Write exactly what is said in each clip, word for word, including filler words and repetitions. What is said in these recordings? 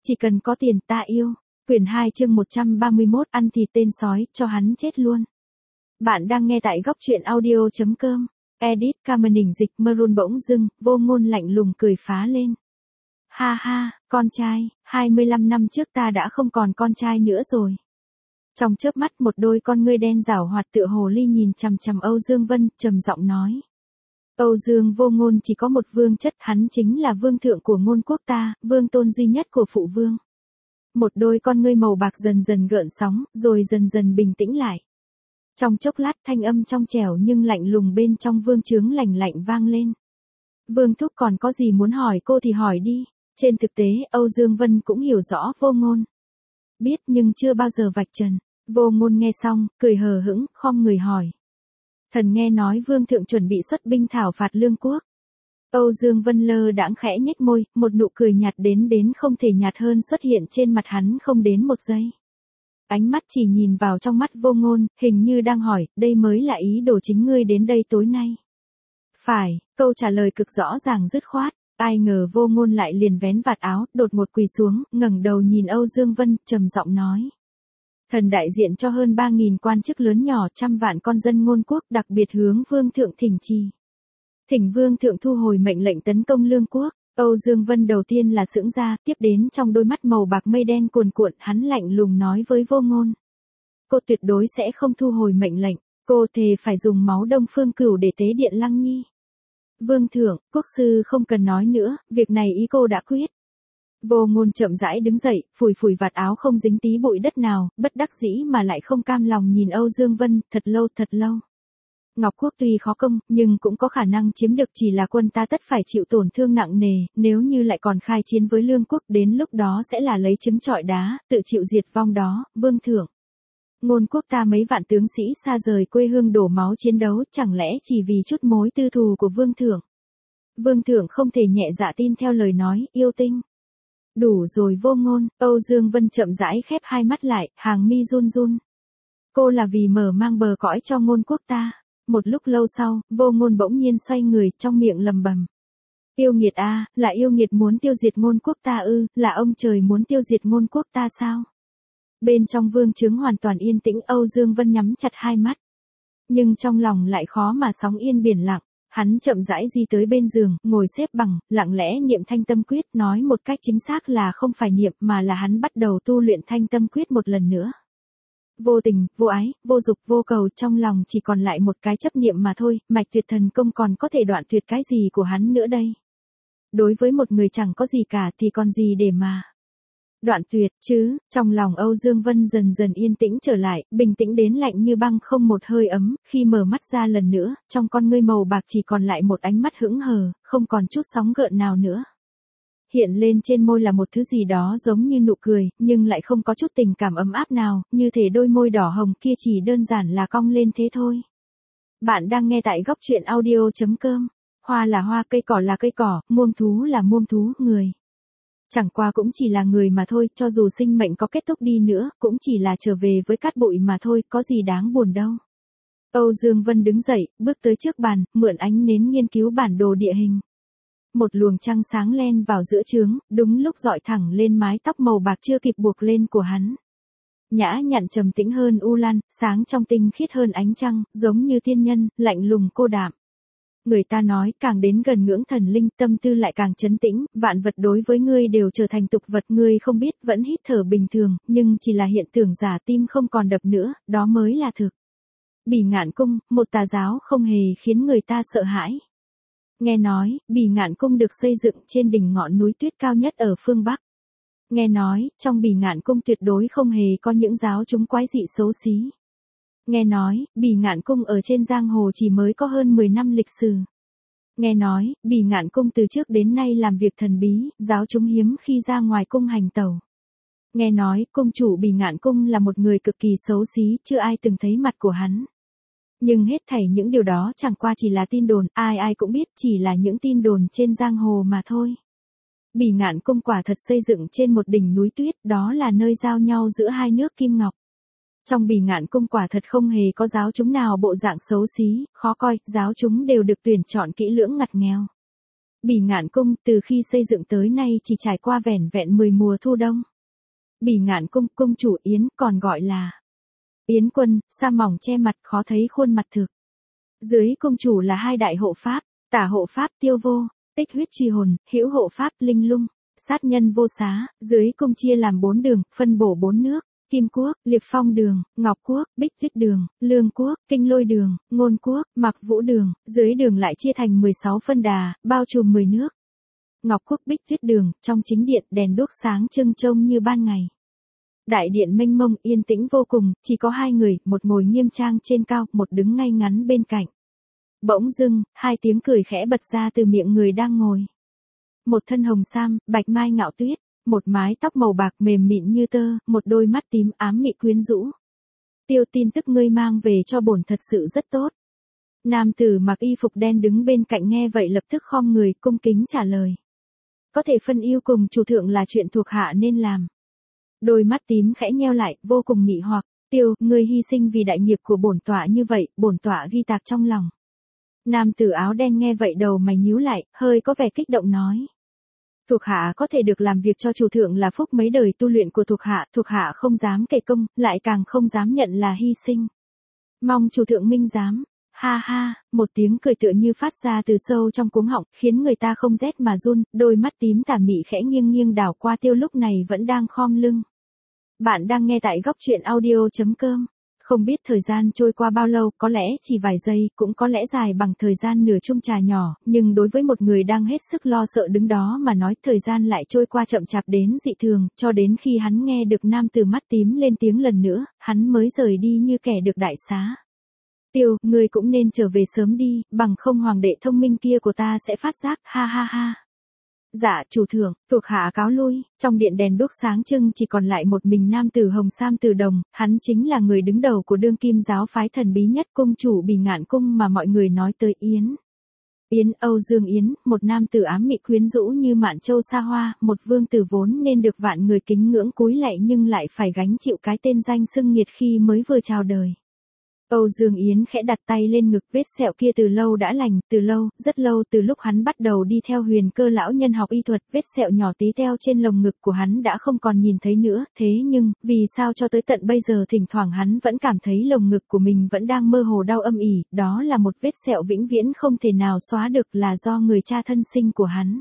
Chỉ cần có tiền ta yêu. Quyển hai chương một trăm ba mươi mốt ăn thịt tên sói, cho hắn chết luôn. Bạn đang nghe tại góc truyện audio.com. Edit Camerning dịch Maroon bỗng dưng, Vô Ngôn lạnh lùng cười phá lên. Ha ha, con trai, hai mươi lăm năm trước ta đã không còn con trai nữa rồi. Trong chớp mắt một đôi con ngươi đen rảo hoạt tựa hồ ly nhìn chằm chằm Âu Dương Vân, trầm giọng nói. Âu Dương Vô Ngôn chỉ có một vương chất, hắn chính là vương thượng của ngôn quốc ta, vương tôn duy nhất của phụ vương. Một đôi con ngươi màu bạc dần dần gợn sóng, rồi dần dần bình tĩnh lại. Trong chốc lát thanh âm trong trẻo nhưng lạnh lùng bên trong vương trướng lạnh lạnh vang lên. Vương thúc còn có gì muốn hỏi cô thì hỏi đi. Trên thực tế Âu Dương Vân cũng hiểu rõ Vô Ngôn. Biết nhưng chưa bao giờ vạch trần. Vô Ngôn nghe xong, cười hờ hững, khom người hỏi. Thần nghe nói vương thượng chuẩn bị xuất binh thảo phạt lương quốc. Âu Dương Vân lơ đãng khẽ nhếch môi, một nụ cười nhạt đến đến không thể nhạt hơn xuất hiện trên mặt hắn không đến một giây. Ánh mắt chỉ nhìn vào trong mắt Vô Ngôn, hình như đang hỏi, đây mới là ý đồ chính ngươi đến đây tối nay. Phải, câu trả lời cực rõ ràng dứt khoát, ai ngờ Vô Ngôn lại liền vén vạt áo, đột một quỳ xuống, ngẩng đầu nhìn Âu Dương Vân, trầm giọng nói. Thần đại diện cho hơn ba nghìn quan chức lớn nhỏ, trăm vạn con dân ngôn quốc, đặc biệt hướng vương thượng thỉnh trì. Thỉnh vương thượng thu hồi mệnh lệnh tấn công lương quốc. Âu Dương Vân đầu tiên là sững ra, tiếp đến trong đôi mắt màu bạc mây đen cuồn cuộn, hắn lạnh lùng nói với Vô Ngôn. Cô tuyệt đối sẽ không thu hồi mệnh lệnh, cô thề phải dùng máu Đông Phương Cửu để tế điện Lăng Nhi. Vương thượng, quốc sư không cần nói nữa, việc này ý cô đã quyết. Vô Ngôn chậm rãi đứng dậy, phủi phủi vạt áo không dính tí bụi đất nào, bất đắc dĩ mà lại không cam lòng nhìn Âu Dương Vân, thật lâu thật lâu. Ngọc Quốc tuy khó công, nhưng cũng có khả năng chiếm được, chỉ là quân ta tất phải chịu tổn thương nặng nề, nếu như lại còn khai chiến với lương quốc đến lúc đó sẽ là lấy trứng trọi đá, tự chịu diệt vong đó, vương thượng. Ngôn quốc ta mấy vạn tướng sĩ xa rời quê hương đổ máu chiến đấu, chẳng lẽ chỉ vì chút mối tư thù của vương thượng. Vương thượng không thể nhẹ dạ tin theo lời nói, yêu tinh. Đủ rồi Vô Ngôn, Âu Dương Vân chậm rãi khép hai mắt lại, hàng mi run run. Cô là vì mở mang bờ cõi cho ngôn quốc ta. Một lúc lâu sau, Vô Ngôn bỗng nhiên xoay người, trong miệng lầm bầm. Yêu nghiệt a, à, là yêu nghiệt muốn tiêu diệt ngôn quốc ta ư, là ông trời muốn tiêu diệt ngôn quốc ta sao? Bên trong vương trướng hoàn toàn yên tĩnh, Âu Dương Vân nhắm chặt hai mắt. Nhưng trong lòng lại khó mà sóng yên biển lặng, hắn chậm rãi đi tới bên giường, ngồi xếp bằng, lặng lẽ niệm Thanh Tâm Quyết, nói một cách chính xác là không phải niệm mà là hắn bắt đầu tu luyện Thanh Tâm Quyết một lần nữa. Vô tình, vô ái, vô dục, vô cầu, trong lòng chỉ còn lại một cái chấp niệm mà thôi, mạch tuyệt thần công còn có thể đoạn tuyệt cái gì của hắn nữa đây. Đối với một người chẳng có gì cả thì còn gì để mà đoạn tuyệt chứ. Trong lòng Âu Dương Vân dần dần yên tĩnh trở lại, bình tĩnh đến lạnh như băng, không một hơi ấm, khi mở mắt ra lần nữa, trong con ngươi màu bạc chỉ còn lại một ánh mắt hững hờ, không còn chút sóng gợn nào nữa. Hiện lên trên môi là một thứ gì đó giống như nụ cười, nhưng lại không có chút tình cảm ấm áp nào, như thể đôi môi đỏ hồng kia chỉ đơn giản là cong lên thế thôi. Bạn đang nghe tại góc truyện audio.com. Hoa là hoa, cây cỏ là cây cỏ, muông thú là muông thú, người. Chẳng qua cũng chỉ là người mà thôi, cho dù sinh mệnh có kết thúc đi nữa, cũng chỉ là trở về với cát bụi mà thôi, có gì đáng buồn đâu. Âu Dương Vân đứng dậy, bước tới trước bàn, mượn ánh nến nghiên cứu bản đồ địa hình. Một luồng trăng sáng len vào giữa trướng, đúng lúc dọi thẳng lên mái tóc màu bạc chưa kịp buộc lên của hắn. Nhã nhặn trầm tĩnh hơn u lan, sáng trong tinh khiết hơn ánh trăng, giống như tiên nhân, lạnh lùng cô đạm. Người ta nói, càng đến gần ngưỡng thần linh, tâm tư lại càng trấn tĩnh, vạn vật đối với ngươi đều trở thành tục vật, ngươi không biết, vẫn hít thở bình thường, nhưng chỉ là hiện tượng giả, tim không còn đập nữa, đó mới là thực. Bỉ Ngạn Cung, một tà giáo không hề khiến người ta sợ hãi. Nghe nói, Bỉ Ngạn Cung được xây dựng trên đỉnh ngọn núi tuyết cao nhất ở phương Bắc. Nghe nói, trong Bỉ Ngạn Cung tuyệt đối không hề có những giáo chúng quái dị xấu xí. Nghe nói, Bỉ Ngạn Cung ở trên giang hồ chỉ mới có hơn mười năm lịch sử. Nghe nói, Bỉ Ngạn Cung từ trước đến nay làm việc thần bí, giáo chúng hiếm khi ra ngoài cung hành tẩu. Nghe nói, cung chủ Bỉ Ngạn Cung là một người cực kỳ xấu xí, chưa ai từng thấy mặt của hắn. Nhưng hết thảy những điều đó chẳng qua chỉ là tin đồn, ai ai cũng biết chỉ là những tin đồn trên giang hồ mà thôi. Bỉ Ngạn Cung quả thật xây dựng trên một đỉnh núi tuyết, đó là nơi giao nhau giữa hai nước Kim Ngọc. Trong Bỉ Ngạn Cung quả thật không hề có giáo chúng nào bộ dạng xấu xí, khó coi, giáo chúng đều được tuyển chọn kỹ lưỡng ngặt nghèo. Bỉ Ngạn Cung từ khi xây dựng tới nay chỉ trải qua vẻn vẹn mười mùa thu đông. Bỉ Ngạn Cung, cung chủ Yến còn gọi là Yến Quân, sa mỏng che mặt khó thấy khuôn mặt thực. Dưới cung chủ là hai đại hộ pháp, tả hộ pháp Tiêu Vô, Tích Huyết Truy Hồn, hữu hộ pháp Linh Lung, sát nhân vô xá. Dưới cung chia làm bốn đường, phân bổ bốn nước. Kim Quốc, Liệp Phong Đường, Ngọc Quốc, Bích Tuyết Đường, Lương Quốc, Kinh Lôi Đường, Ngôn Quốc, Mạc Vũ Đường. Dưới đường lại chia thành mười sáu phân đà, bao trùm mười nước. Ngọc Quốc, Bích Tuyết Đường, trong chính điện đèn đuốc sáng trưng trông như ban ngày. Đại điện mênh mông yên tĩnh vô cùng, chỉ có hai người, một ngồi nghiêm trang trên cao, một đứng ngay ngắn bên cạnh. Bỗng dưng, hai tiếng cười khẽ bật ra từ miệng người đang ngồi. Một thân hồng sam, bạch mai ngạo tuyết, một mái tóc màu bạc mềm mịn như tơ, một đôi mắt tím ám mị quyến rũ. Tiêu, tin tức ngươi mang về cho bổn thật sự rất tốt. Nam tử mặc y phục đen đứng bên cạnh nghe vậy lập tức khom người, cung kính trả lời. Có thể phân ưu cùng chủ thượng là chuyện thuộc hạ nên làm. Đôi mắt tím khẽ nheo lại, vô cùng mị hoặc. Tiêu, ngươi hy sinh vì đại nghiệp của bổn tọa như vậy, bổn tọa ghi tạc trong lòng. Nam tử áo đen nghe vậy đầu mày nhíu lại, hơi có vẻ kích động nói. Thuộc hạ có thể được làm việc cho chủ thượng là phúc mấy đời tu luyện của thuộc hạ, thuộc hạ không dám kể công, lại càng không dám nhận là hy sinh. Mong chủ thượng minh giám. Ha ha, một tiếng cười tựa như phát ra từ sâu trong cuống họng, khiến người ta không rét mà run, đôi mắt tím tà mị khẽ nghiêng nghiêng đảo qua Tiêu lúc này vẫn đang khom lưng. Bạn đang nghe tại góc truyện audio chấm com. Không biết thời gian trôi qua bao lâu, có lẽ chỉ vài giây, cũng có lẽ dài bằng thời gian nửa chung trà nhỏ, nhưng đối với một người đang hết sức lo sợ đứng đó mà nói thời gian lại trôi qua chậm chạp đến dị thường, cho đến khi hắn nghe được nam tử mắt tím lên tiếng lần nữa, hắn mới rời đi như kẻ được đại xá. Tiêu, ngươi cũng nên trở về sớm đi, bằng không hoàng đệ thông minh kia của ta sẽ phát giác, ha ha ha. Dạ, chủ thượng, thuộc hạ cáo lui. Trong điện đèn đuốc sáng trưng chỉ còn lại một mình nam tử hồng sam Từ Đồng, hắn chính là người đứng đầu của đương kim giáo phái thần bí nhất cung chủ Bỉ Ngạn Cung mà mọi người nói tới Yến. Yến, Âu Dương Yến, một nam tử ám mị quyến rũ như mạn châu xa hoa, một vương tử vốn nên được vạn người kính ngưỡng cúi lạy nhưng lại phải gánh chịu cái tên danh xưng nghiệt khi mới vừa chào đời. Âu Dương Yến khẽ đặt tay lên ngực, vết sẹo kia từ lâu đã lành, từ lâu, rất lâu từ lúc hắn bắt đầu đi theo Huyền Cơ lão nhân học y thuật, vết sẹo nhỏ tí teo trên lồng ngực của hắn đã không còn nhìn thấy nữa, thế nhưng, vì sao cho tới tận bây giờ thỉnh thoảng hắn vẫn cảm thấy lồng ngực của mình vẫn đang mơ hồ đau âm ỉ, đó là một vết sẹo vĩnh viễn không thể nào xóa được, là do người cha thân sinh của hắn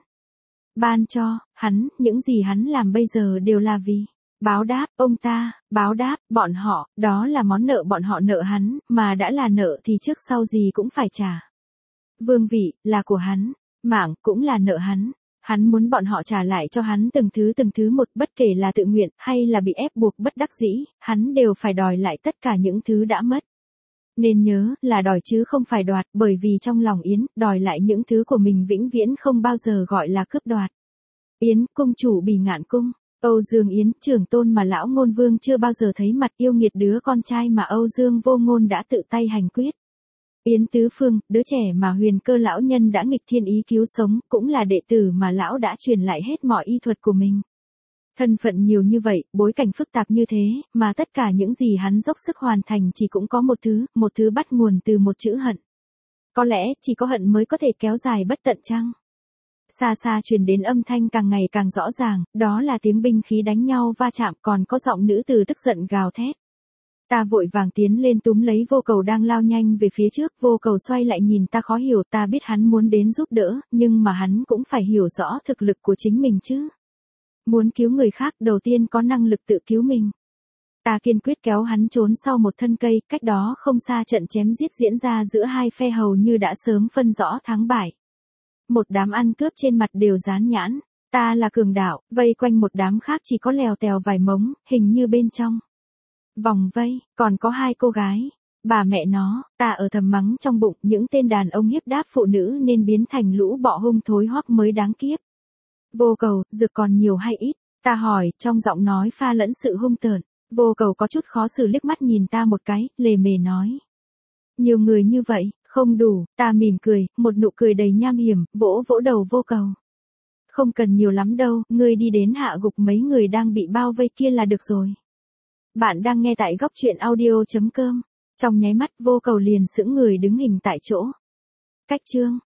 ban cho hắn, những gì hắn làm bây giờ đều là vì báo đáp, ông ta, báo đáp, bọn họ, đó là món nợ bọn họ nợ hắn, mà đã là nợ thì trước sau gì cũng phải trả. Vương vị, là của hắn, mạng, cũng là nợ hắn, hắn muốn bọn họ trả lại cho hắn từng thứ từng thứ một, bất kể là tự nguyện, hay là bị ép buộc bất đắc dĩ, hắn đều phải đòi lại tất cả những thứ đã mất. Nên nhớ, là đòi chứ không phải đoạt, bởi vì trong lòng Yến, đòi lại những thứ của mình vĩnh viễn không bao giờ gọi là cướp đoạt. Yến, cung chủ Bỉ Ngạn Cung. Âu Dương Yến, trưởng tôn mà lão ngôn vương chưa bao giờ thấy mặt, yêu nghiệt đứa con trai mà Âu Dương Vô Ngôn đã tự tay hành quyết. Yến Tứ Phương, đứa trẻ mà Huyền Cơ lão nhân đã nghịch thiên ý cứu sống, cũng là đệ tử mà lão đã truyền lại hết mọi y thuật của mình. Thân phận nhiều như vậy, bối cảnh phức tạp như thế, mà tất cả những gì hắn dốc sức hoàn thành chỉ cũng có một thứ, một thứ bắt nguồn từ một chữ hận. Có lẽ, chỉ có hận mới có thể kéo dài bất tận chăng? Xa xa truyền đến âm thanh càng ngày càng rõ ràng, đó là tiếng binh khí đánh nhau va chạm, còn có giọng nữ từ tức giận gào thét. Ta vội vàng tiến lên túm lấy Vô Cầu đang lao nhanh về phía trước, Vô Cầu xoay lại nhìn ta khó hiểu, ta biết hắn muốn đến giúp đỡ, nhưng mà hắn cũng phải hiểu rõ thực lực của chính mình chứ. Muốn cứu người khác đầu tiên có năng lực tự cứu mình. Ta kiên quyết kéo hắn trốn sau một thân cây, cách đó không xa trận chém giết diễn ra giữa hai phe hầu như đã sớm phân rõ thắng bại. Một đám ăn cướp trên mặt đều dán nhãn, ta là cường đạo, vây quanh một đám khác chỉ có lèo tèo vài mống, hình như bên trong vòng vây, còn có hai cô gái. Bà mẹ nó, ta ở thầm mắng trong bụng, những tên đàn ông hiếp đáp phụ nữ nên biến thành lũ bọ hung thối hoắc mới đáng kiếp. Vô Cầu, dược còn nhiều hay ít? Ta hỏi, trong giọng nói pha lẫn sự hung tợn. Vô Cầu có chút khó xử liếc mắt nhìn ta một cái, lề mề nói. Nhiều người như vậy, không đủ, ta mỉm cười, một nụ cười đầy nham hiểm, vỗ vỗ đầu Vô Cầu. Không cần nhiều lắm đâu, ngươi đi đến hạ gục mấy người đang bị bao vây kia là được rồi. Bạn đang nghe tại góc truyện audio chấm com. Trong nháy mắt Vô Cầu liền sững người đứng hình tại chỗ. Cách chương.